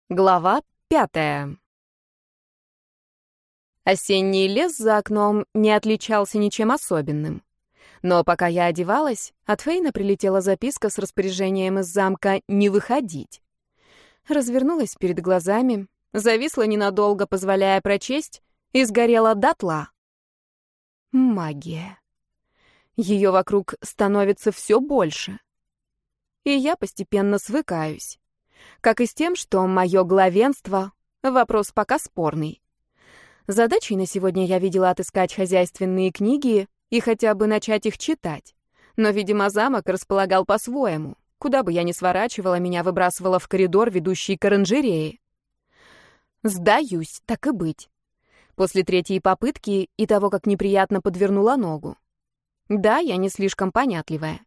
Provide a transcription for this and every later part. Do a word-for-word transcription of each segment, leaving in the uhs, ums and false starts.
Глава пятая. Осенний лес за окном не отличался ничем особенным. Но пока я одевалась, от Фейна прилетела записка с распоряжением из замка не выходить. Развернулась перед глазами, зависла ненадолго, позволяя прочесть, и сгорела дотла. Магия. Ее вокруг становится все больше. И я постепенно свыкаюсь. Как и с тем, что мое главенство — вопрос пока спорный. Задачей на сегодня я видела отыскать хозяйственные книги и хотя бы начать их читать. Но, видимо, замок располагал по-своему. Куда бы я ни сворачивала, меня выбрасывало в коридор, ведущий к оранжерее. Сдаюсь, так и быть. После третьей попытки и того, как неприятно подвернула ногу. Да, я не слишком понятливая.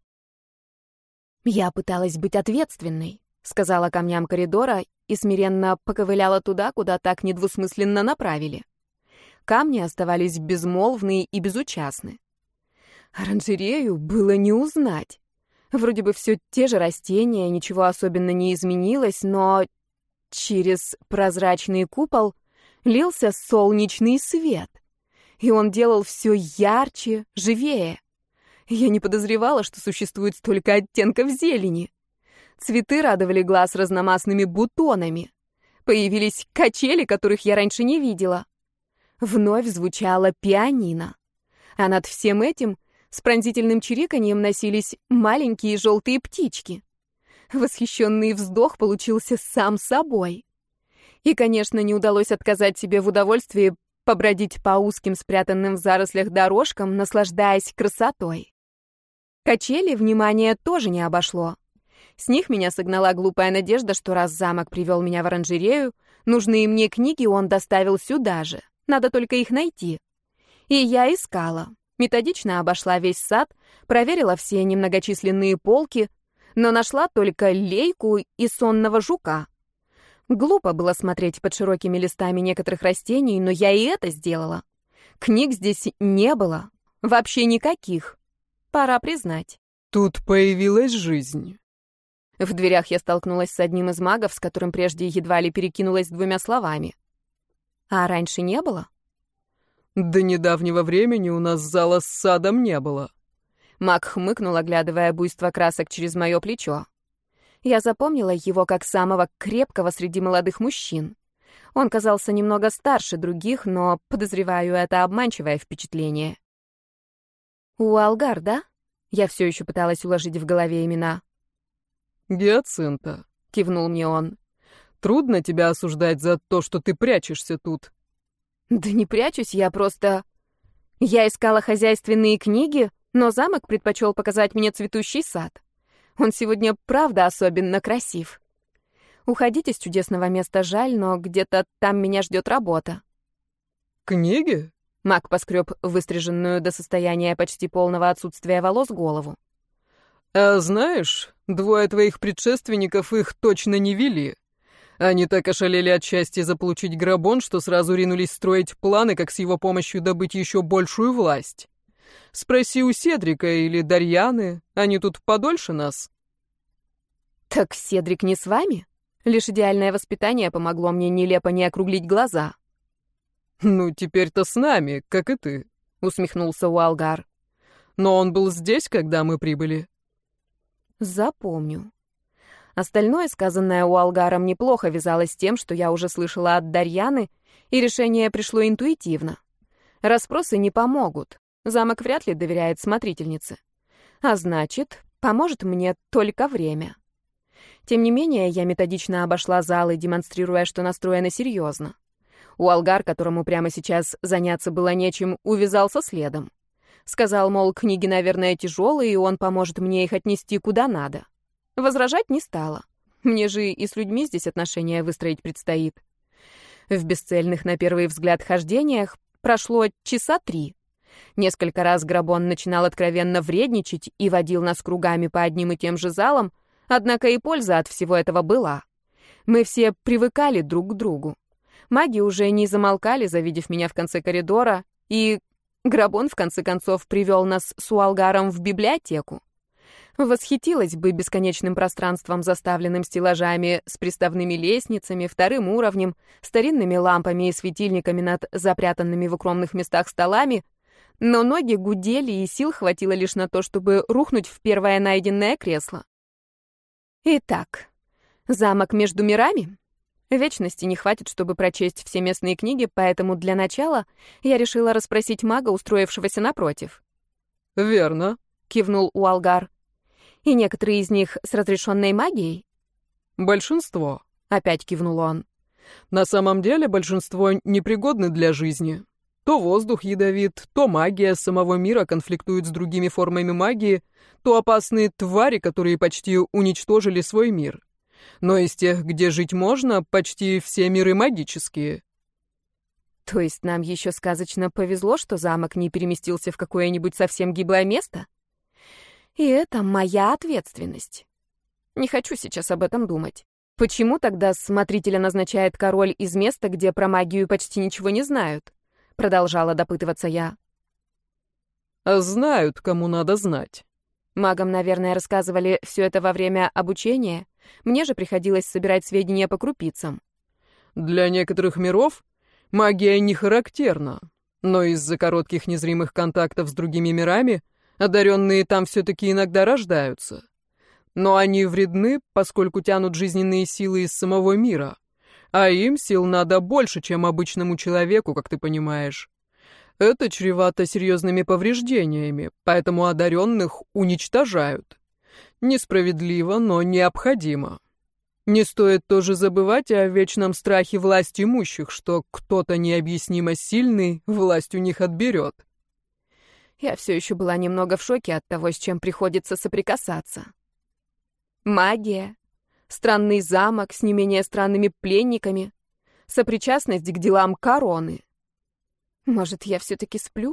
Я пыталась быть ответственной. Сказала камням коридора и смиренно поковыляла туда, куда так недвусмысленно направили. Камни оставались безмолвные и безучастны. Оранжерею было не узнать. Вроде бы все те же растения, ничего особенно не изменилось, но через прозрачный купол лился солнечный свет. И он делал все ярче, живее. Я не подозревала, что существует столько оттенков зелени. Цветы радовали глаз разномастными бутонами. Появились качели, которых я раньше не видела. Вновь звучало пианино. А над всем этим с пронзительным чириканьем носились маленькие желтые птички. Восхищенный вздох получился сам собой. И, конечно, не удалось отказать себе в удовольствии побродить по узким спрятанным в зарослях дорожкам, наслаждаясь красотой. Качели внимания тоже не обошло. С них меня согнала глупая надежда, что раз замок привел меня в оранжерею, нужные мне книги он доставил сюда же. Надо только их найти. И я искала. Методично обошла весь сад, проверила все немногочисленные полки, но нашла только лейку и сонного жука. Глупо было смотреть под широкими листами некоторых растений, но я и это сделала. Книг здесь не было. Вообще никаких. Пора признать. Тут появилась жизнь. В дверях я столкнулась с одним из магов, с которым прежде едва ли перекинулась двумя словами. А раньше не было? До недавнего времени у нас зала с садом не было. Маг хмыкнул, оглядывая буйство красок через мое плечо. Я запомнила его как самого крепкого среди молодых мужчин. Он казался немного старше других, но, подозреваю, это обманчивое впечатление. Уалгар, да? Я все еще пыталась уложить в голове имена. «Гиацинта», — кивнул мне он. «Трудно тебя осуждать за то, что ты прячешься тут». «Да не прячусь, я просто... Я искала хозяйственные книги, но замок предпочел показать мне цветущий сад. Он сегодня правда особенно красив. Уходить из чудесного места жаль, но где-то там меня ждет работа». «Книги?» — маг поскреб выстриженную до состояния почти полного отсутствия волос голову. «А знаешь, двое твоих предшественников их точно не вели. Они так ошалели от счастья заполучить Грабон, что сразу ринулись строить планы, как с его помощью добыть еще большую власть. Спроси у Седрика или Дарьяны, они тут подольше нас». «Так Седрик не с вами? Лишь идеальное воспитание помогло мне нелепо не округлить глаза». «Ну, теперь-то с нами, как и ты», — усмехнулся Уалгар. «Но он был здесь, когда мы прибыли». Запомню. Остальное, сказанное Уалгаром, неплохо вязалось с тем, что я уже слышала от Дарьяны, и решение пришло интуитивно. Расспросы не помогут. Замок вряд ли доверяет смотрительнице. А значит, поможет мне только время. Тем не менее, я методично обошла залы, демонстрируя, что настроена серьезно. Уалгар, которому прямо сейчас заняться было нечем, увязался следом. Сказал, мол, книги, наверное, тяжелые, и он поможет мне их отнести куда надо. Возражать не стала. Мне же и с людьми здесь отношения выстроить предстоит. В бесцельных, на первый взгляд, хождениях прошло часа три. Несколько раз Грабон начинал откровенно вредничать и водил нас кругами по одним и тем же залам, однако и польза от всего этого была. Мы все привыкали друг к другу. Маги уже не замолкали, завидев меня в конце коридора, и Грабон, в конце концов, привел нас с Уалгаром в библиотеку. Восхитилась бы бесконечным пространством, заставленным стеллажами с приставными лестницами, вторым уровнем, старинными лампами и светильниками над запрятанными в укромных местах столами, но ноги гудели, и сил хватило лишь на то, чтобы рухнуть в первое найденное кресло. Итак, замок между мирами? Вечности не хватит, чтобы прочесть все местные книги, поэтому для начала я решила расспросить мага, устроившегося напротив. «Верно», — кивнул Уалгар. «И некоторые из них с разрешенной магией?» «Большинство», — опять кивнул он. «На самом деле большинство непригодны для жизни. То воздух ядовит, то магия самого мира конфликтует с другими формами магии, то опасные твари, которые почти уничтожили свой мир. Но из тех, где жить можно, почти все миры магические». «То есть нам еще сказочно повезло, что замок не переместился в какое-нибудь совсем гиблое место? И это моя ответственность. Не хочу сейчас об этом думать. Почему тогда смотрителя назначает король из места, где про магию почти ничего не знают?» Продолжала допытываться я. «А знают, кому надо знать». Магам, наверное, рассказывали все это во время обучения. Мне же приходилось собирать сведения по крупицам. «Для некоторых миров магия не характерна, но из-за коротких незримых контактов с другими мирами одаренные там все-таки иногда рождаются. Но они вредны, поскольку тянут жизненные силы из самого мира. А им сил надо больше, чем обычному человеку, как ты понимаешь. Это чревато серьезными повреждениями, поэтому одаренных уничтожают. Несправедливо, но необходимо. Не стоит тоже забывать о вечном страхе власть имущих, что кто-то необъяснимо сильный власть у них отберет. Я все еще была немного в шоке от того, с чем приходится соприкасаться. Магия, странный замок с не менее странными пленниками, сопричастность к делам короны. Может, я все-таки сплю?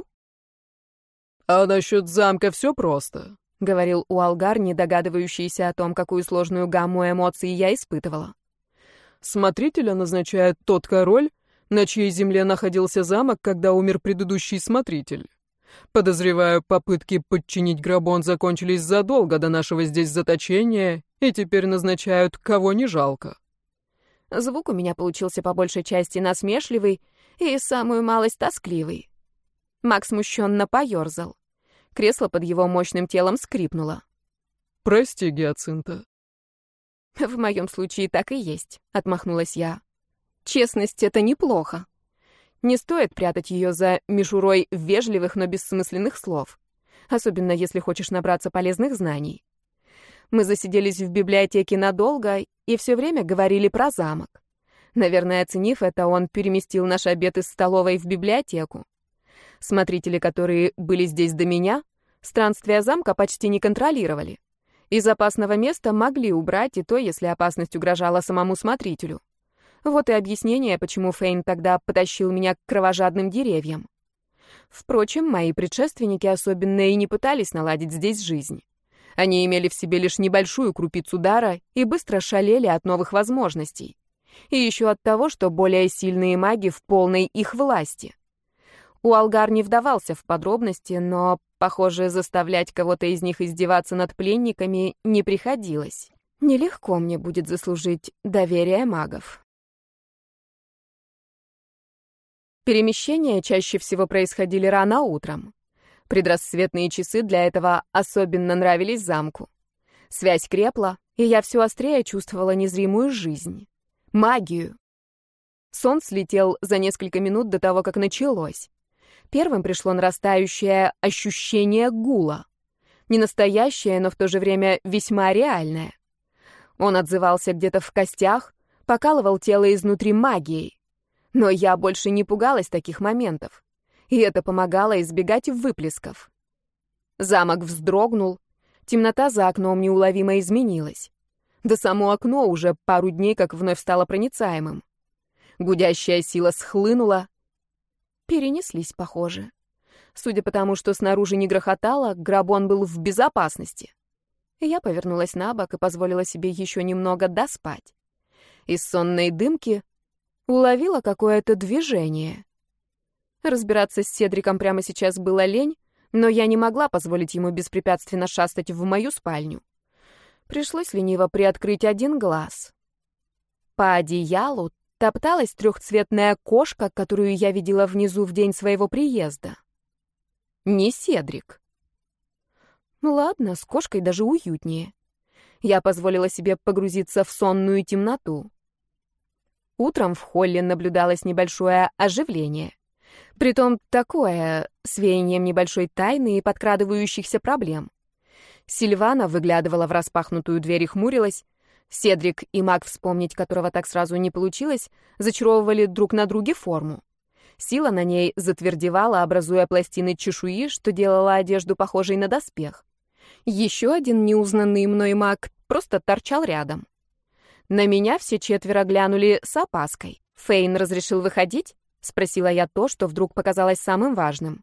А насчет замка все просто, — говорил Уалгар, не догадывающийся о том, какую сложную гамму эмоций я испытывала. Смотрителя назначает тот король, на чьей земле находился замок, когда умер предыдущий смотритель. Подозреваю, попытки подчинить Грабон закончились задолго до нашего здесь заточения, и теперь назначают, кого не жалко. Звук у меня получился по большей части насмешливый и самую малость тоскливый. Макс смущенно поерзал. Кресло под его мощным телом скрипнуло. «Прости, Гиацинта». «В моем случае так и есть», — отмахнулась я. «Честность — это неплохо. Не стоит прятать ее за мишурой вежливых, но бессмысленных слов, особенно если хочешь набраться полезных знаний. Мы засиделись в библиотеке надолго и все время говорили про замок. Наверное, оценив это, он переместил наш обед из столовой в библиотеку. Смотрители, которые были здесь до меня, странствия замка почти не контролировали. Из опасного места могли убрать и то, если опасность угрожала самому смотрителю. Вот и объяснение, почему Фейн тогда потащил меня к кровожадным деревьям. Впрочем, мои предшественники особенно и не пытались наладить здесь жизнь. Они имели в себе лишь небольшую крупицу дара и быстро шалели от новых возможностей. И еще от того, что более сильные маги в полной их власти. Уалгар не вдавался в подробности, но, похоже, заставлять кого-то из них издеваться над пленниками не приходилось. Нелегко мне будет заслужить доверие магов. Перемещения чаще всего происходили рано утром. Предрассветные часы для этого особенно нравились замку. Связь крепла, и я все острее чувствовала незримую жизнь. Магию. Сон слетел за несколько минут до того, как началось. Первым пришло нарастающее ощущение гула. Не настоящее, но в то же время весьма реальное. Он отзывался где-то в костях, покалывал тело изнутри магией. Но я больше не пугалась таких моментов. И это помогало избегать выплесков. Замок вздрогнул, темнота за окном неуловимо изменилась. Да само окно уже пару дней как вновь стало проницаемым. Гудящая сила схлынула. Перенеслись, похоже. Судя по тому, что снаружи не грохотало, Грабон был в безопасности. Я повернулась на бок и позволила себе еще немного доспать. Из сонной дымки уловила какое-то движение. Разбираться с Седриком прямо сейчас было лень, но я не могла позволить ему беспрепятственно шастать в мою спальню. Пришлось лениво приоткрыть один глаз. По одеялу топталась трехцветная кошка, которую я видела внизу в день своего приезда. Не Седрик. Ладно, с кошкой даже уютнее. Я позволила себе погрузиться в сонную темноту. Утром в холле наблюдалось небольшое оживление. Притом такое, с веянием небольшой тайны и подкрадывающихся проблем. Сильвана выглядывала в распахнутую дверь и хмурилась. Седрик и маг, вспомнить которого так сразу не получилось, зачаровывали друг на друге форму. Сила на ней затвердевала, образуя пластины чешуи, что делало одежду похожей на доспех. Еще один неузнанный мной маг просто торчал рядом. На меня все четверо глянули с опаской. «Фейн разрешил выходить?» — спросила я то, что вдруг показалось самым важным.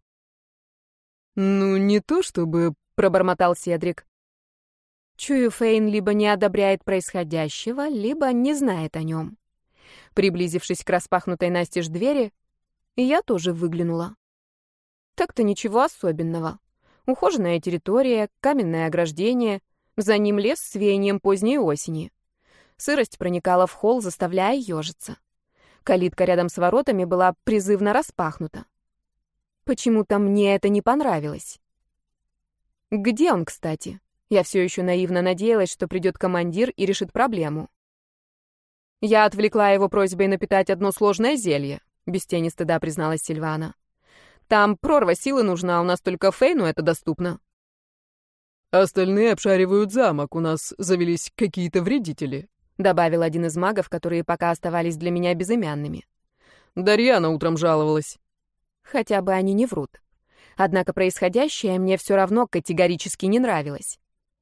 «Ну, не то чтобы...» — пробормотал Седрик. Чую, Фейн либо не одобряет происходящего, либо не знает о нем. Приблизившись к распахнутой настежь двери, я тоже выглянула. Так-то ничего особенного. Ухоженная территория, каменное ограждение, за ним лес с веянием поздней осени. Сырость проникала в холл, заставляя ежиться. Калитка рядом с воротами была призывно распахнута. Почему-то мне это не понравилось. Где он, кстати? Я все еще наивно надеялась, что придет командир и решит проблему. Я отвлекла его просьбой напитать одно сложное зелье, без тени стыда призналась Сильвана. Там прорва силы нужна, у нас только Фейну это доступно. Остальные обшаривают замок, у нас завелись какие-то вредители, добавил один из магов, которые пока оставались для меня безымянными. Дарьяна утром жаловалась. Хотя бы они не врут. Однако происходящее мне все равно категорически не нравилось.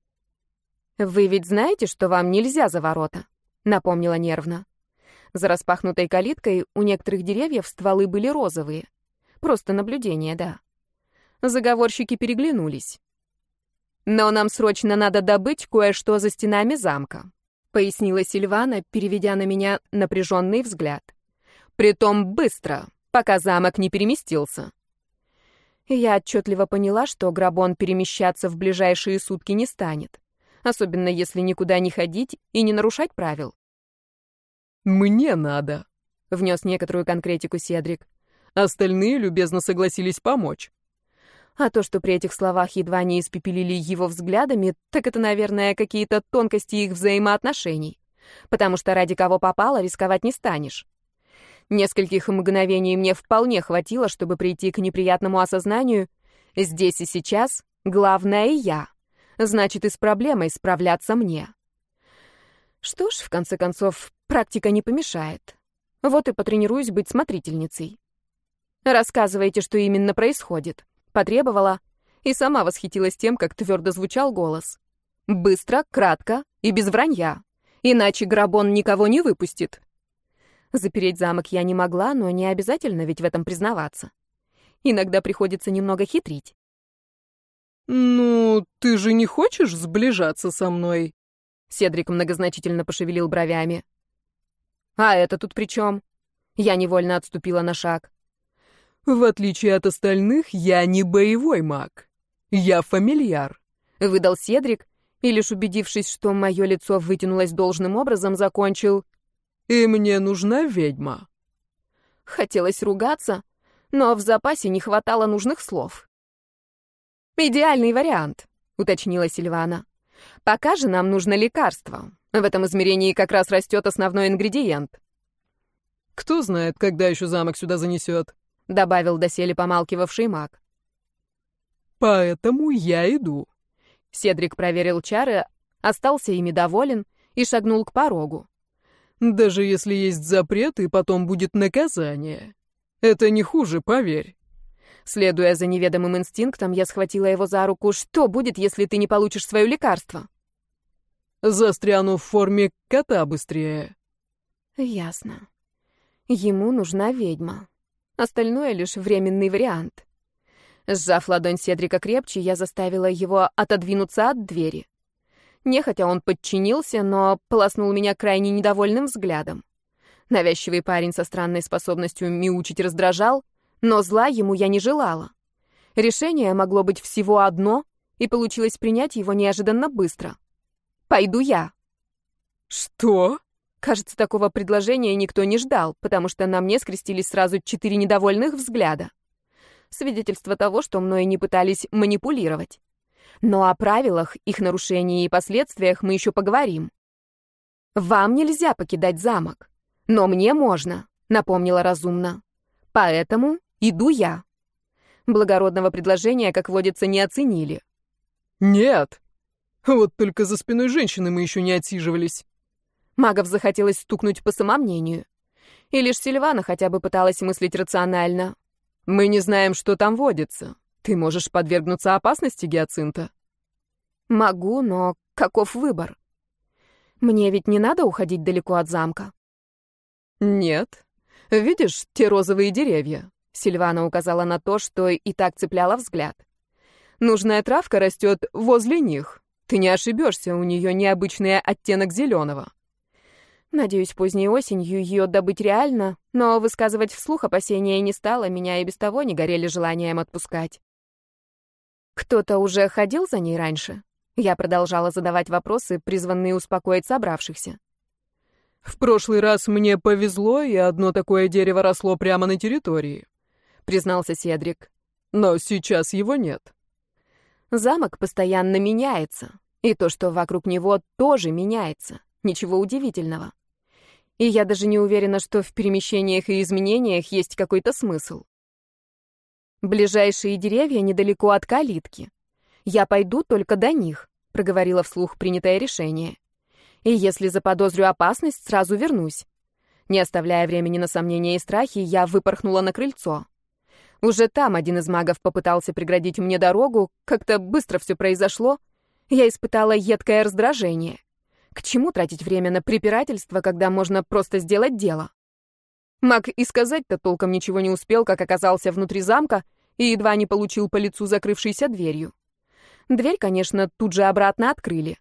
«Вы ведь знаете, что вам нельзя за ворота?» — напомнила нервно. За распахнутой калиткой у некоторых деревьев стволы были розовые. Просто наблюдение, да. Заговорщики переглянулись. «Но нам срочно надо добыть кое-что за стенами замка», — пояснила Сильвана, переведя на меня напряженный взгляд. «Притом быстро, пока замок не переместился». Я отчетливо поняла, что Грабон перемещаться в ближайшие сутки не станет. Особенно если никуда не ходить и не нарушать правил. «Мне надо», — внес некоторую конкретику Седрик. «Остальные любезно согласились помочь». А то, что при этих словах едва не испепелили его взглядами, так это, наверное, какие-то тонкости их взаимоотношений. Потому что ради кого попало, рисковать не станешь. Нескольких мгновений мне вполне хватило, чтобы прийти к неприятному осознанию. Здесь и сейчас главное я. Значит, и с проблемой справляться мне. Что ж, в конце концов, практика не помешает. Вот и потренируюсь быть смотрительницей. «Рассказывайте, что именно происходит», — потребовала, и сама восхитилась тем, как твердо звучал голос. «Быстро, кратко и без вранья, иначе Грабон никого не выпустит». Запереть замок я не могла, но не обязательно ведь в этом признаваться. Иногда приходится немного хитрить. «Ну, ты же не хочешь сближаться со мной?» Седрик многозначительно пошевелил бровями. «А это тут при чем?» Я невольно отступила на шаг. «В отличие от остальных, я не боевой маг. Я фамильяр», — выдал Седрик, и лишь убедившись, что мое лицо вытянулось должным образом, закончил: «И мне нужна ведьма». Хотелось ругаться, но в запасе не хватало нужных слов. «Идеальный вариант», — уточнила Сильвана. «Пока же нам нужно лекарство. В этом измерении как раз растет основной ингредиент». «Кто знает, когда еще замок сюда занесет», — добавил доселе помалкивавший маг. «Поэтому я иду». Седрик проверил чары, остался ими доволен и шагнул к порогу. «Даже если есть запрет, и потом будет наказание. Это не хуже, поверь». Следуя за неведомым инстинктом, я схватила его за руку. «Что будет, если ты не получишь свое лекарство?» «Застряну в форме кота быстрее». «Ясно. Ему нужна ведьма. Остальное лишь временный вариант». Сжав ладонь Седрика крепче, я заставила его отодвинуться от двери. Нехотя он подчинился, но полоснул меня крайне недовольным взглядом. Навязчивый парень со странной способностью мяучить раздражал, но зла ему я не желала. Решение могло быть всего одно, и получилось принять его неожиданно быстро. «Пойду я». «Что?» Кажется, такого предложения никто не ждал, потому что на мне скрестились сразу четыре недовольных взгляда. Свидетельство того, что мной не пытались манипулировать. Но о правилах, их нарушении и последствиях мы еще поговорим. «Вам нельзя покидать замок, но мне можно», — напомнила разумно. «Поэтому иду я». Благородного предложения, как водится, не оценили. «Нет. Вот только за спиной женщины мы еще не отсиживались». Магов захотелось стукнуть по самомнению. И лишь Сильвана хотя бы пыталась мыслить рационально. «Мы не знаем, что там водится. Ты можешь подвергнуться опасности, Гиацинта?» «Могу, но каков выбор? Мне ведь не надо уходить далеко от замка». «Нет. Видишь те розовые деревья?» Сильвана указала на то, что и так цепляло взгляд. «Нужная травка растет возле них. Ты не ошибешься, у нее необычный оттенок зеленого». Надеюсь, поздней осенью ее добыть реально, но высказывать вслух опасения не стало, меня и без того не горели желанием отпускать. «Кто-то уже ходил за ней раньше?» Я продолжала задавать вопросы, призванные успокоить собравшихся. «В прошлый раз мне повезло, и одно такое дерево росло прямо на территории», — признался Седрик. «Но сейчас его нет». Замок постоянно меняется, и то, что вокруг него, тоже меняется. Ничего удивительного. И я даже не уверена, что в перемещениях и изменениях есть какой-то смысл. «Ближайшие деревья недалеко от калитки. Я пойду только до них», — проговорила вслух принятое решение. «И если заподозрю опасность, сразу вернусь». Не оставляя времени на сомнения и страхи, я выпорхнула на крыльцо. Уже там один из магов попытался преградить мне дорогу, как-то быстро все произошло. Я испытала едкое раздражение. К чему тратить время на препирательство, когда можно просто сделать дело? Маг и сказать-то толком ничего не успел, как оказался внутри замка и едва не получил по лицу закрывшейся дверью. Дверь, конечно, тут же обратно открыли.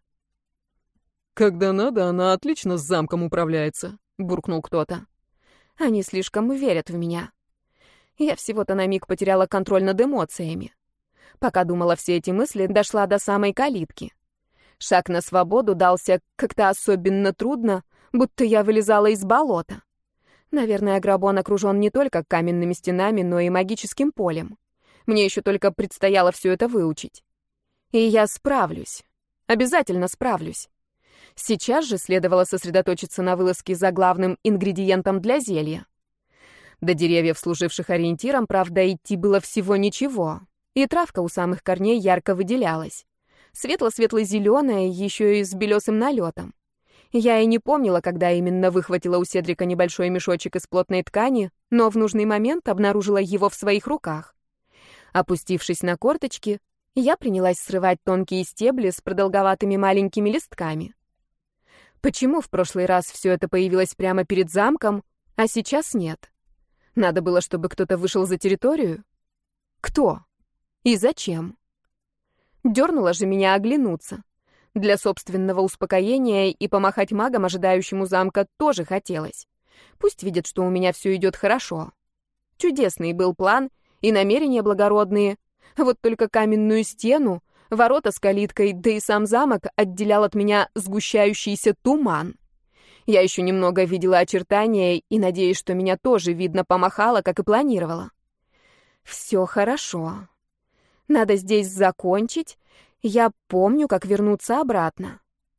«Когда надо, она отлично с замком управляется», — буркнул кто-то. Они слишком верят в меня. Я всего-то на миг потеряла контроль над эмоциями. Пока думала все эти мысли, дошла до самой калитки. Шаг на свободу дался как-то особенно трудно, будто я вылезала из болота. Наверное, Грабон окружен не только каменными стенами, но и магическим полем. Мне еще только предстояло все это выучить. И я справлюсь. Обязательно справлюсь. Сейчас же следовало сосредоточиться на вылазке за главным ингредиентом для зелья. До деревьев, служивших ориентиром, правда, идти было всего ничего, и травка у самых корней ярко выделялась. Светло-светло-зеленая, еще и с белесым налетом. Я и не помнила, когда именно выхватила у Седрика небольшой мешочек из плотной ткани, но в нужный момент обнаружила его в своих руках. Опустившись на корточки, я принялась срывать тонкие стебли с продолговатыми маленькими листками. Почему в прошлый раз все это появилось прямо перед замком, а сейчас нет? Надо было, чтобы кто-то вышел за территорию? Кто? И зачем? Дёрнуло же меня оглянуться. Для собственного успокоения и помахать магам, ожидающим у замка, тоже хотелось. Пусть видят, что у меня все идет хорошо. Чудесный был план и намерения благородные. Вот только каменную стену, ворота с калиткой, да и сам замок отделял от меня сгущающийся туман. Я еще немного видела очертания и, надеясь, что меня тоже видно, помахала, как и планировала. Все хорошо. Надо здесь закончить. Я помню, как вернуться обратно.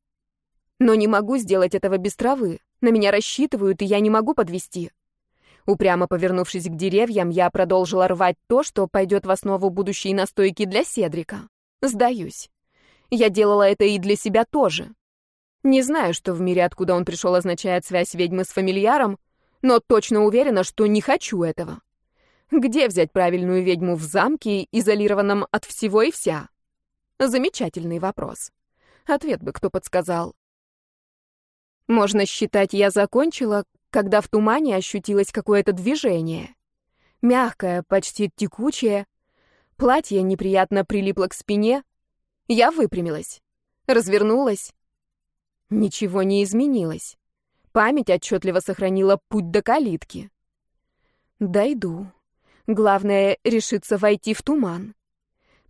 Но не могу сделать этого без травы. На меня рассчитывают, и я не могу подвести. Упрямо повернувшись к деревьям, я продолжила рвать то, что пойдет в основу будущей настойки для Седрика. Сдаюсь. Я делала это и для себя тоже. Не знаю, что в мире, откуда он пришел, означает связь ведьмы с фамильяром, но точно уверена, что не хочу этого. Где взять правильную ведьму в замке, изолированном от всего и вся? Замечательный вопрос. Ответ бы кто подсказал. Можно считать, я закончила, когда в тумане ощутилось какое-то движение. Мягкое, почти текучее. Платье неприятно прилипло к спине. Я выпрямилась, развернулась. Ничего не изменилось. Память отчетливо сохранила путь до калитки. Дойду. Главное — решиться войти в туман.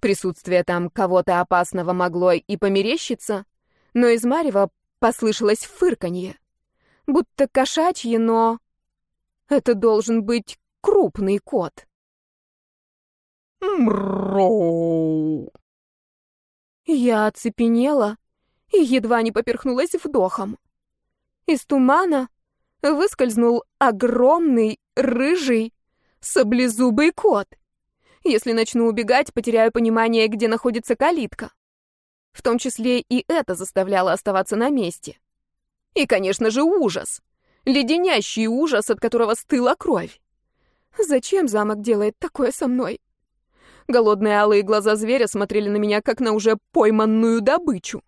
Присутствие там кого-то опасного могло и померещиться, но из марева послышалось фырканье. Будто кошачье, но... Это должен быть крупный кот. Мроу. Я оцепенела и едва не поперхнулась вдохом. Из тумана выскользнул огромный, рыжий, саблезубый кот. Если начну убегать, потеряю понимание, где находится калитка. В том числе и это заставляло оставаться на месте. И, конечно же, ужас. Леденящий ужас, от которого стыла кровь. Зачем замок делает такое со мной? Голодные алые глаза зверя смотрели на меня, как на уже пойманную добычу.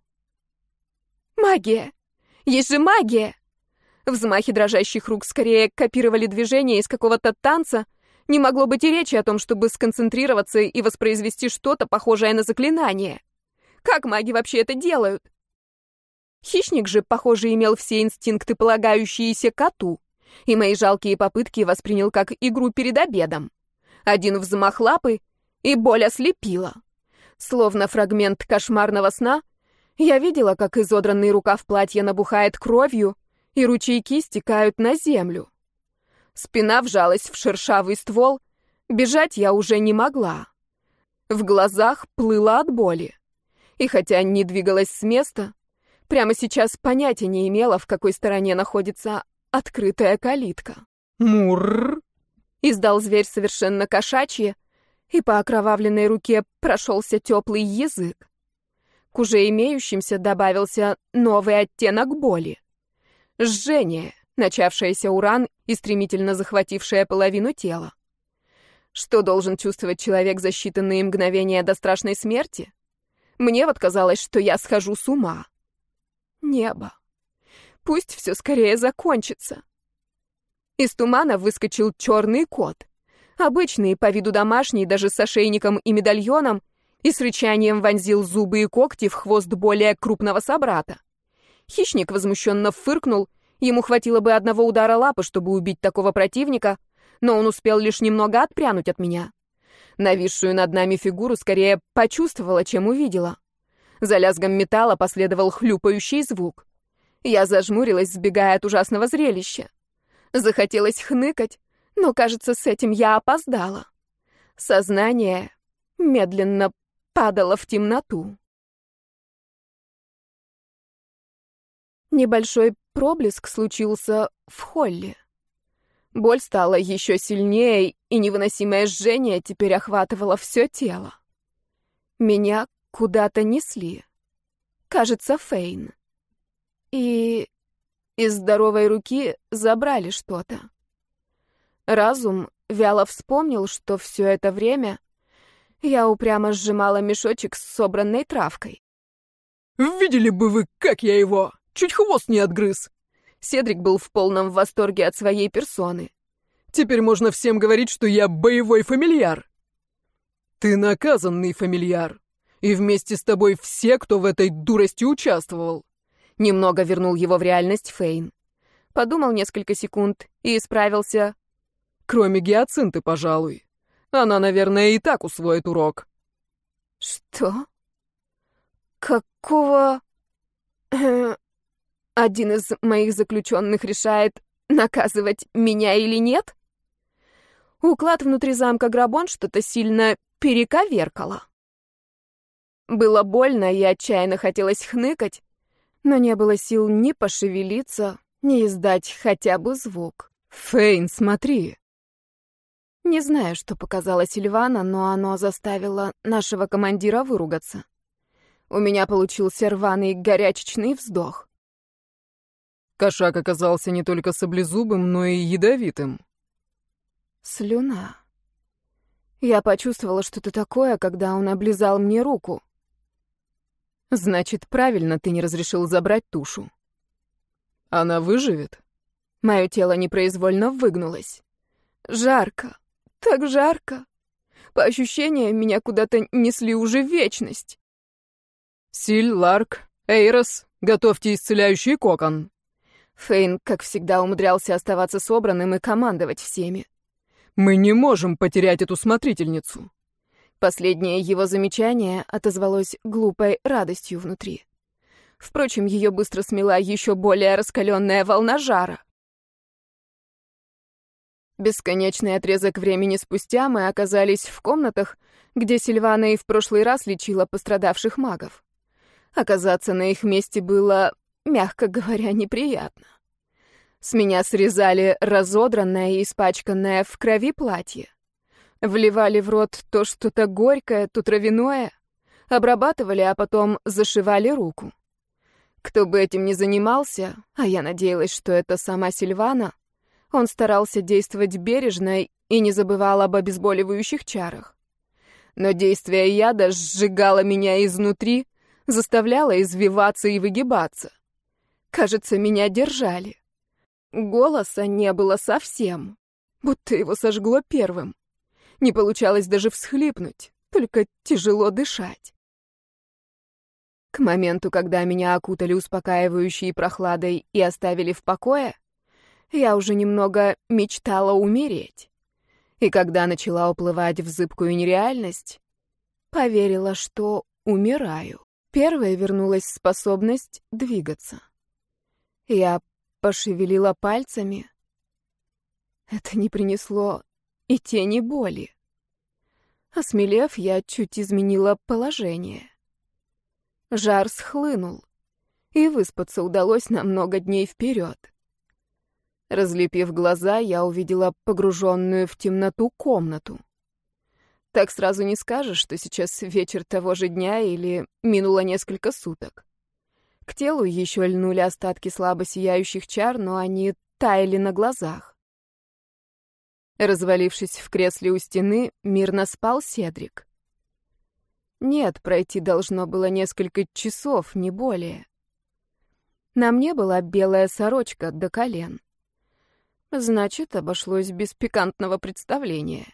Магия! Есть же магия! Взмахи дрожащих рук скорее копировали движения из какого-то танца. Не могло быть и речи о том, чтобы сконцентрироваться и воспроизвести что-то похожее на заклинание. Как маги вообще это делают? Хищник же, похоже, имел все инстинкты, полагающиеся коту, и мои жалкие попытки воспринял как игру перед обедом. Один взмах лапы, и боль ослепила. Словно фрагмент кошмарного сна, я видела, как изодранный рукав платья набухает кровью, и ручейки стекают на землю. Спина вжалась в шершавый ствол, бежать я уже не могла. В глазах плыла от боли. И хотя не двигалась с места, прямо сейчас понятия не имела, в какой стороне находится открытая калитка. Мурр! Издал зверь совершенно кошачье, и по окровавленной руке прошелся теплый язык. К уже имеющимся добавился новый оттенок боли. Жжение, начавшееся у ран и стремительно захватившее половину тела. Что должен чувствовать человек за считанные мгновения до страшной смерти? Мне вот казалось, что я схожу с ума. Небо. Пусть все скорее закончится. Из тумана выскочил черный кот. Обычный, по виду домашний, даже с ошейником и медальоном, и с рычанием вонзил зубы и когти в хвост более крупного собрата. Хищник возмущенно фыркнул, ему хватило бы одного удара лапы, чтобы убить такого противника, но он успел лишь немного отпрянуть от меня. Нависшую над нами фигуру скорее почувствовала, чем увидела. За лязгом металла последовал хлюпающий звук. Я зажмурилась, сбегая от ужасного зрелища. Захотелось хныкать, но, кажется, с этим я опоздала. Сознание медленно падало в темноту. Небольшой проблеск случился в холле. Боль стала еще сильнее, и невыносимое жжение теперь охватывало все тело. Меня куда-то несли. Кажется, Фейн. И из здоровой руки забрали что-то. Разум вяло вспомнил, что все это время я упрямо сжимала мешочек с собранной травкой. «Видели бы вы, как я его! Чуть хвост не отгрыз!» Седрик был в полном восторге от своей персоны. «Теперь можно всем говорить, что я боевой фамильяр!» «Ты наказанный фамильяр, и вместе с тобой все, кто в этой дурости участвовал!» Немного вернул его в реальность Фейн. Подумал несколько секунд и исправился. «Кроме Гиацинты, пожалуй. Она, наверное, и так усвоит урок». «Что? Какого...» Один из моих заключенных решает, наказывать меня или нет? Уклад внутри замка Грабон что-то сильно перековеркало. Было больно и отчаянно хотелось хныкать, но не было сил ни пошевелиться, ни издать хотя бы звук. «Фейн, смотри!» Не знаю, что показала Сильвана, но оно заставило нашего командира выругаться. У меня получился рваный горячечный вздох. Кошак оказался не только саблезубым, но и ядовитым. Слюна. Я почувствовала что-то такое, когда он облизал мне руку. Значит, правильно ты не разрешил забрать тушу. Она выживет? Мое тело непроизвольно выгнулось. Жарко. Так жарко. По ощущениям, меня куда-то несли уже в вечность. Силь, Ларк, Эйрос, готовьте исцеляющий кокон. Фейн, как всегда, умудрялся оставаться собранным и командовать всеми. Мы не можем потерять эту смотрительницу. Последнее его замечание отозвалось глупой радостью внутри. Впрочем, ее быстро смела еще более раскаленная волна жара. Бесконечный отрезок времени спустя мы оказались в комнатах, где Сильвана и в прошлый раз лечила пострадавших магов. Оказаться на их месте было, мягко говоря, неприятно. С меня срезали разодранное и испачканное в крови платье. Вливали в рот то что-то горькое, то травяное, обрабатывали, а потом зашивали руку. Кто бы этим ни занимался, а я надеялась, что это сама Сильвана, он старался действовать бережно и не забывал об обезболивающих чарах. Но действие яда сжигало меня изнутри, заставляло извиваться и выгибаться. Кажется, меня держали. Голоса не было совсем, будто его сожгло первым. Не получалось даже всхлипнуть, только тяжело дышать. К моменту, когда меня окутали успокаивающей прохладой и оставили в покое, я уже немного мечтала умереть. И когда начала уплывать в зыбкую нереальность, поверила, что умираю. Первой вернулась способность двигаться. Я пошевелила пальцами. Это не принесло и тени боли. Осмелев, я чуть изменила положение. Жар схлынул, и выспаться удалось на много дней вперед. Разлепив глаза, я увидела погруженную в темноту комнату. Так сразу не скажешь, что сейчас вечер того же дня или минуло несколько суток. К телу еще льнули остатки слабо сияющих чар, но они таяли на глазах. Развалившись в кресле у стены, мирно спал Седрик. Нет, пройти должно было несколько часов, не более. На мне была белая сорочка до колен. Значит, обошлось без пикантного представления.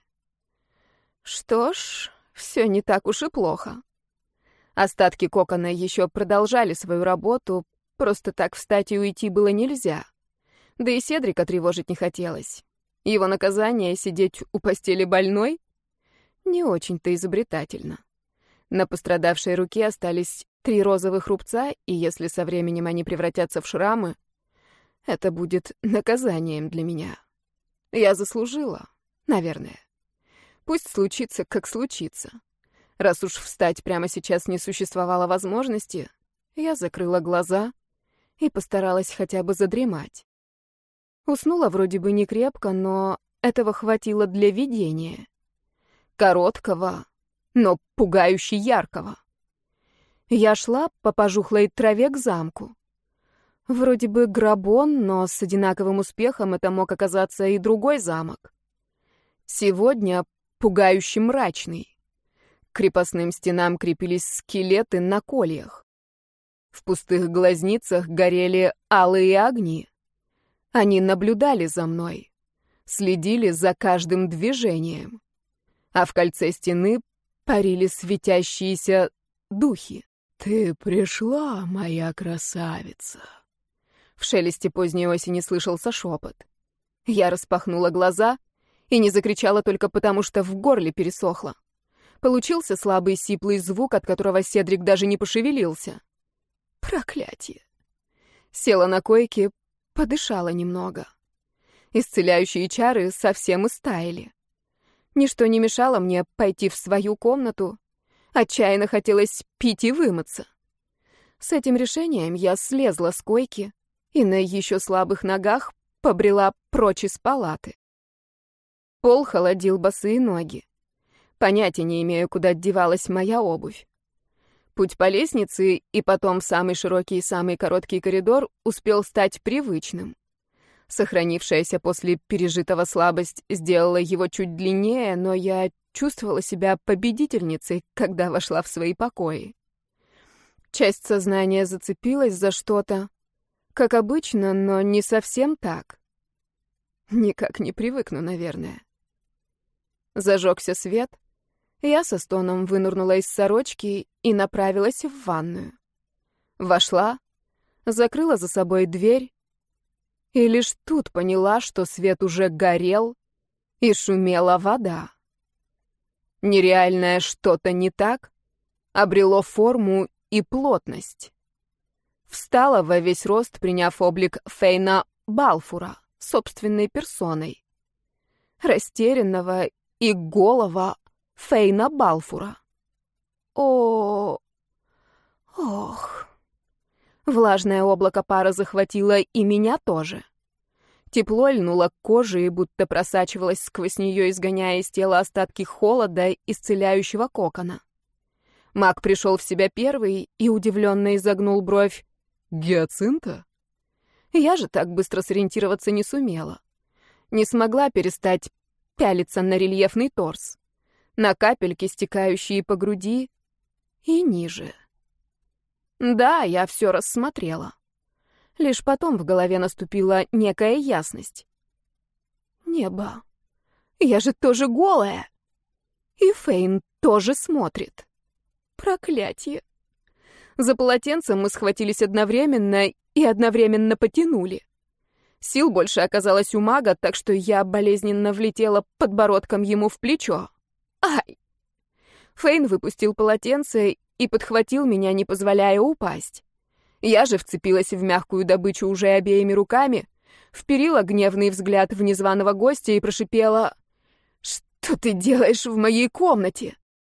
Что ж, все не так уж и плохо. Остатки кокона еще продолжали свою работу, просто так встать и уйти было нельзя. Да и Седрика тревожить не хотелось. Его наказание — сидеть у постели больной? Не очень-то изобретательно. На пострадавшей руке остались три розовых рубца, и если со временем они превратятся в шрамы, это будет наказанием для меня. Я заслужила, наверное. Пусть случится, как случится. Раз уж встать прямо сейчас не существовало возможности, я закрыла глаза и постаралась хотя бы задремать. Уснула вроде бы не крепко, но этого хватило для видения. Короткого, но пугающе яркого. Я шла по пожухлой траве к замку. Вроде бы Грабон, но с одинаковым успехом это мог оказаться и другой замок. Сегодня пугающе мрачный. К крепостным стенам крепились скелеты на кольях. В пустых глазницах горели алые огни. Они наблюдали за мной, следили за каждым движением. А в кольце стены парили светящиеся духи. «Ты пришла, моя красавица!» В шелесте поздней осени слышался шепот. Я распахнула глаза и не закричала только потому, что в горле пересохло. Получился слабый сиплый звук, от которого Седрик даже не пошевелился. Проклятие! Села на койке, подышала немного. Исцеляющие чары совсем истаяли. Ничто не мешало мне пойти в свою комнату. Отчаянно хотелось пить и вымыться. С этим решением я слезла с койки и на еще слабых ногах побрела прочь из палаты. Пол холодил босые ноги. Понятия не имею, куда девалась моя обувь. Путь по лестнице и потом самый широкий и самый короткий коридор успел стать привычным. Сохранившаяся после пережитого слабость сделала его чуть длиннее, но я чувствовала себя победительницей, когда вошла в свои покои. Часть сознания зацепилась за что-то, как обычно, но не совсем так. Никак не привыкну, наверное. Зажегся свет, я со стоном вынырнула из сорочки и направилась в ванную. Вошла, закрыла за собой дверь, и лишь тут поняла, что свет уже горел, и шумела вода. Нереальное что-то не так обрело форму и плотность. Встала во весь рост, приняв облик Фейна Балфура собственной персоной. Растерянного и голого Фейна Балфура. О, ох. Влажное облако пара захватило и меня тоже. Тепло льнуло к коже и будто просачивалось сквозь нее, изгоняя из тела остатки холода исцеляющего кокона. Маг пришел в себя первый и удивленно изогнул бровь. «Гиацинта?» Я же так быстро сориентироваться не сумела. Не смогла перестать пялиться на рельефный торс, на капельки, стекающие по груди и ниже. Да, я все рассмотрела. Лишь потом в голове наступила некая ясность. Небо. Я же тоже голая. И Фейн тоже смотрит. Проклятие. За полотенцем мы схватились одновременно и одновременно потянули. Сил больше оказалось у мага, так что я болезненно влетела подбородком ему в плечо. Ай! Фейн выпустил полотенце и подхватил меня, не позволяя упасть. Я же вцепилась в мягкую добычу уже обеими руками, вперила гневный взгляд в незваного гостя и прошипела: «Что ты делаешь в моей комнате?»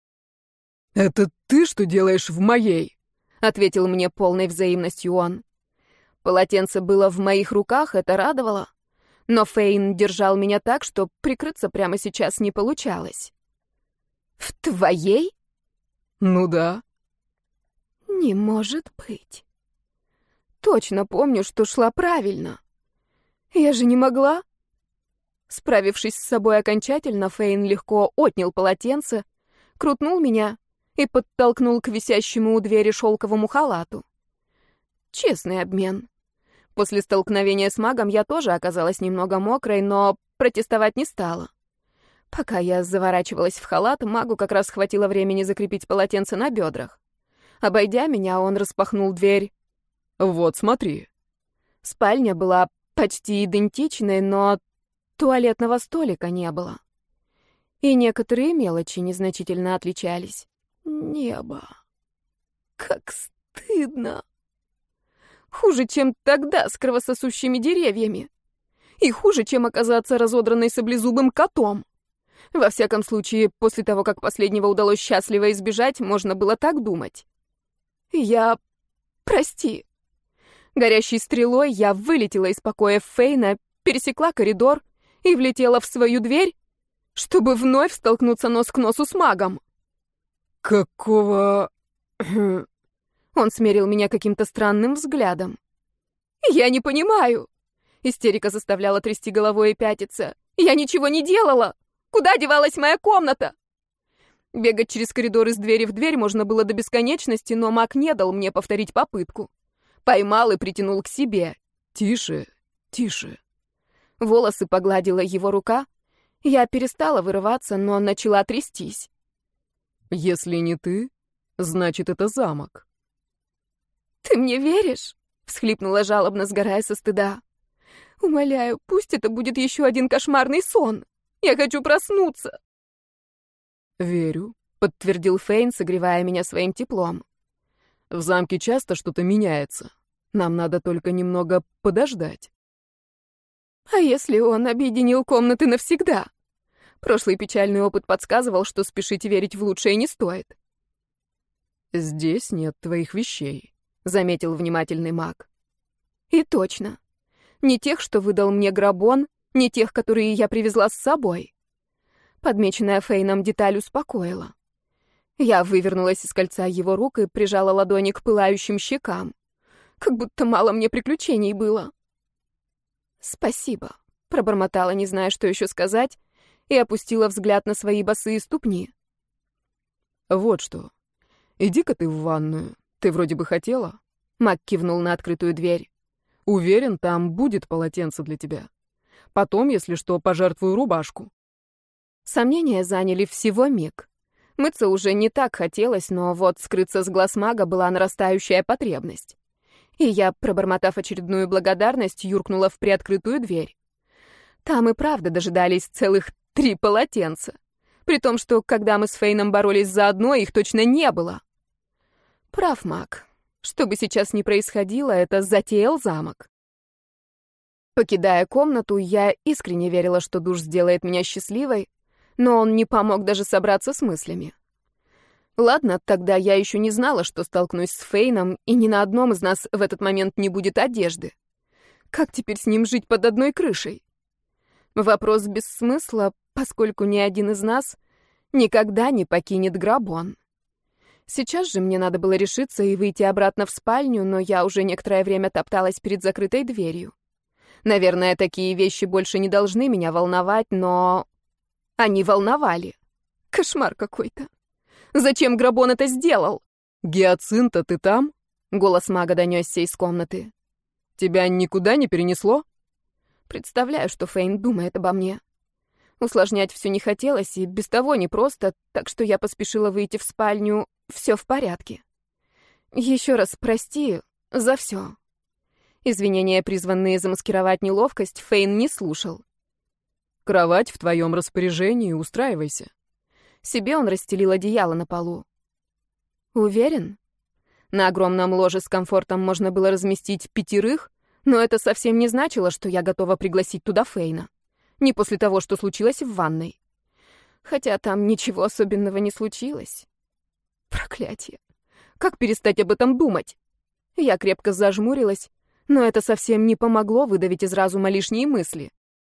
«Это ты что делаешь в моей?» — ответил мне полной взаимностью он. Полотенце было в моих руках, это радовало, но Фейн держал меня так, что прикрыться прямо сейчас не получалось. «В твоей?» «Ну да». «Не может быть. Точно помню, что шла правильно. Я же не могла». Справившись с собой окончательно, Фейн легко отнял полотенце, крутнул меня и подтолкнул к висящему у двери шелковому халату. Честный обмен. После столкновения с магом я тоже оказалась немного мокрой, но протестовать не стала. Пока я заворачивалась в халат, магу как раз хватило времени закрепить полотенце на бедрах. Обойдя меня, он распахнул дверь. «Вот, смотри». Спальня была почти идентичной, но туалетного столика не было. И некоторые мелочи незначительно отличались. Небо. Как стыдно. Хуже, чем тогда с кровососущими деревьями. И хуже, чем оказаться разодранной саблезубым котом. Во всяком случае, после того, как последнего удалось счастливо избежать, можно было так думать. Я... Прости. Горящей стрелой я вылетела из покоя Фейна, пересекла коридор и влетела в свою дверь, чтобы вновь столкнуться нос к носу с магом. «Какого...» Он смерил меня каким-то странным взглядом. «Я не понимаю!» Истерика заставляла трясти головой и пятиться. «Я ничего не делала! Куда девалась моя комната?» Бегать через коридор из двери в дверь можно было до бесконечности, но маг не дал мне повторить попытку. Поймал и притянул к себе. «Тише, тише». Волосы погладила его рука. Я перестала вырываться, но начала трястись. «Если не ты, значит, это замок». «Ты мне веришь?» — всхлипнула жалобно, сгорая со стыда. «Умоляю, пусть это будет еще один кошмарный сон. Я хочу проснуться». «Верю», — подтвердил Фейн, согревая меня своим теплом. «В замке часто что-то меняется. Нам надо только немного подождать». «А если он объединил комнаты навсегда?» Прошлый печальный опыт подсказывал, что спешить верить в лучшее не стоит. «Здесь нет твоих вещей», — заметил внимательный маг. «И точно. Не тех, что выдал мне Грабон, не тех, которые я привезла с собой». Подмеченная Фейном деталь успокоила. Я вывернулась из кольца его рук и прижала ладони к пылающим щекам. Как будто мало мне приключений было. «Спасибо», — пробормотала, не зная, что еще сказать, и опустила взгляд на свои босые ступни. «Вот что. Иди-ка ты в ванную. Ты вроде бы хотела?» Мак кивнул на открытую дверь. «Уверен, там будет полотенце для тебя. Потом, если что, пожертвую рубашку». Сомнения заняли всего миг. Мыться уже не так хотелось, но вот скрыться с глаз мага была нарастающая потребность. И я, пробормотав очередную благодарность, юркнула в приоткрытую дверь. Там и правда дожидались целых три полотенца. При том, что, когда мы с Фейном боролись за одно, их точно не было. Прав маг. Что бы сейчас ни происходило, это затеял замок. Покидая комнату, я искренне верила, что душ сделает меня счастливой, но он не помог даже собраться с мыслями. Ладно, тогда я еще не знала, что столкнусь с Фейном, и ни на одном из нас в этот момент не будет одежды. Как теперь с ним жить под одной крышей? Вопрос без смысла, поскольку ни один из нас никогда не покинет Грабон. Сейчас же мне надо было решиться и выйти обратно в спальню, но я уже некоторое время топталась перед закрытой дверью. Наверное, такие вещи больше не должны меня волновать, но... Они волновали. Кошмар какой-то. Зачем Грабон это сделал? «Гиацинта, ты там?» Голос мага донесся из комнаты. «Тебя никуда не перенесло?» Представляю, что Фейн думает обо мне. Усложнять все не хотелось, и без того непросто, так что я поспешила выйти в спальню. Все в порядке. Еще раз прости за все. Извинения, призванные замаскировать неловкость, Фейн не слушал. «Кровать в твоем распоряжении, устраивайся». Себе он расстелил одеяло на полу. Уверен? На огромном ложе с комфортом можно было разместить пятерых, но это совсем не значило, что я готова пригласить туда Фейна. Не после того, что случилось в ванной. Хотя там ничего особенного не случилось. Проклятие. Как перестать об этом думать? Я крепко зажмурилась, но это совсем не помогло выдавить из разума лишние мысли.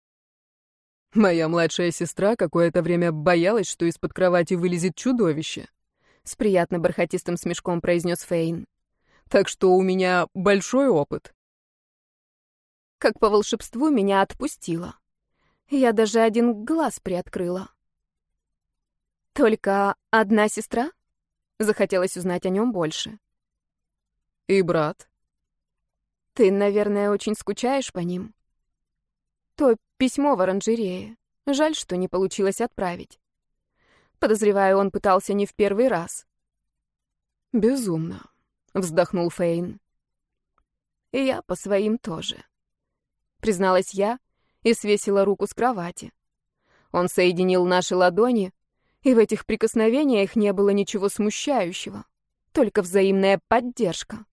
«Моя младшая сестра какое-то время боялась, что из-под кровати вылезет чудовище», — с приятно бархатистым смешком произнес Фейн. «Так что у меня большой опыт». Как по волшебству меня отпустило. Я даже один глаз приоткрыла. «Только одна сестра?» Захотелось узнать о нем больше. «И брат». «Ты, наверное, очень скучаешь по ним?» То письмо в оранжерее. Жаль, что не получилось отправить. Подозреваю, он пытался не в первый раз. «Безумно», — вздохнул Фейн. И я по своим тоже. Призналась я и свесила руку с кровати. Он соединил наши ладони, и в этих прикосновениях не было ничего смущающего, только взаимная поддержка.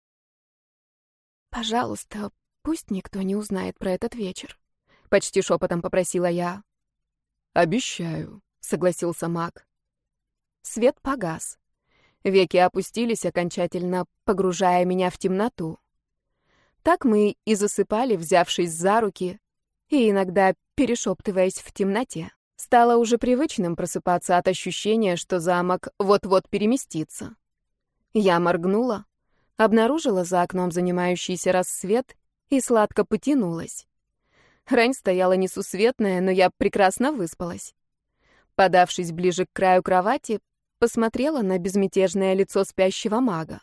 «Пожалуйста, пусть никто не узнает про этот вечер», — почти шепотом попросила я. «Обещаю», — согласился маг. Свет погас. Веки опустились окончательно, погружая меня в темноту. Так мы и засыпали, взявшись за руки, и иногда перешептываясь в темноте. Стало уже привычным просыпаться от ощущения, что замок вот-вот переместится. Я моргнула, обнаружила за окном занимающийся рассвет и сладко потянулась. Рань стояла несусветная, но я прекрасно выспалась. Подавшись ближе к краю кровати, посмотрела на безмятежное лицо спящего мага.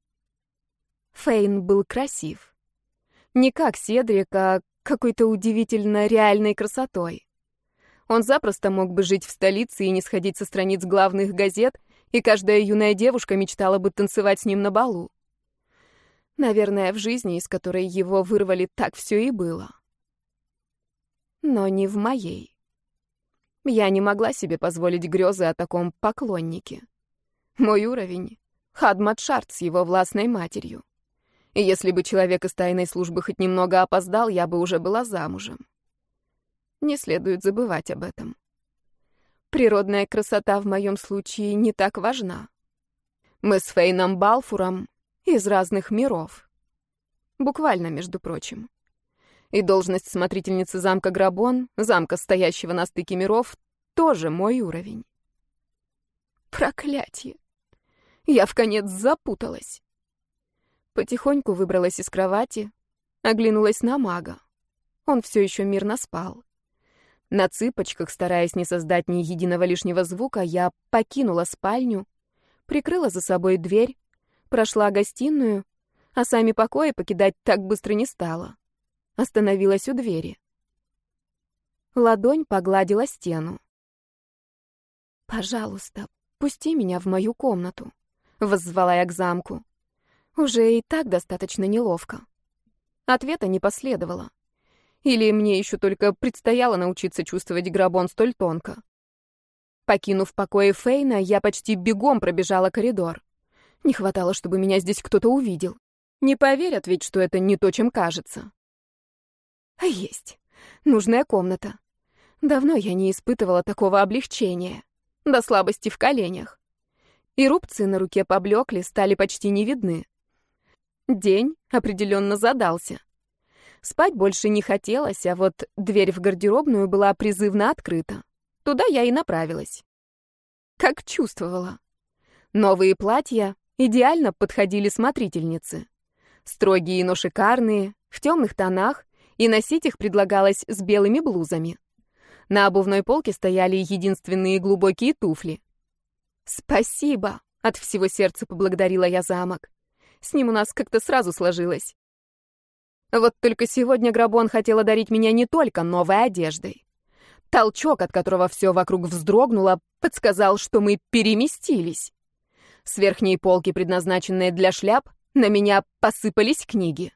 Фейн был красив. Не как Седрик, а какой-то удивительно реальной красотой. Он запросто мог бы жить в столице и не сходить со страниц главных газет, и каждая юная девушка мечтала бы танцевать с ним на балу. Наверное, в жизни, из которой его вырвали, так все и было. Но не в моей. Я не могла себе позволить грезы о таком поклоннике. Мой уровень — Хадмат-Шарт с его властной матерью. И если бы человек из тайной службы хоть немного опоздал, я бы уже была замужем. Не следует забывать об этом. Природная красота в моем случае не так важна. Мы с Фейном Балфуром из разных миров. Буквально, между прочим. И должность смотрительницы замка Грабон, замка, стоящего на стыке миров, тоже мой уровень. Проклятье! Я вконец запуталась. Потихоньку выбралась из кровати, оглянулась на мага. Он все еще мирно спал. На цыпочках, стараясь не создать ни единого лишнего звука, я покинула спальню, прикрыла за собой дверь, прошла гостиную, а сами покои покидать так быстро не стала. Остановилась у двери. Ладонь погладила стену. «Пожалуйста, пусти меня в мою комнату», — воззвала я к замку. Уже и так достаточно неловко. Ответа не последовало. Или мне еще только предстояло научиться чувствовать Грабон столь тонко. Покинув покои Фейна, я почти бегом пробежала коридор. Не хватало, чтобы меня здесь кто-то увидел. Не поверят ведь, что это не то, чем кажется. А есть. Нужная комната. Давно я не испытывала такого облегчения. До слабости в коленях. И рубцы на руке поблекли, стали почти не видны. День определенно задался. Спать больше не хотелось, а вот дверь в гардеробную была призывно открыта. Туда я и направилась. Как чувствовала. Новые платья идеально подходили смотрительнице. Строгие, но шикарные, в темных тонах, и носить их предлагалось с белыми блузами. На обувной полке стояли единственные глубокие туфли. «Спасибо!» — от всего сердца поблагодарила я замок. С ним у нас как-то сразу сложилось. Вот только сегодня Грабон хотел одарить меня не только новой одеждой. Толчок, от которого все вокруг вздрогнуло, подсказал, что мы переместились. С верхней полки, предназначенной для шляп, на меня посыпались книги.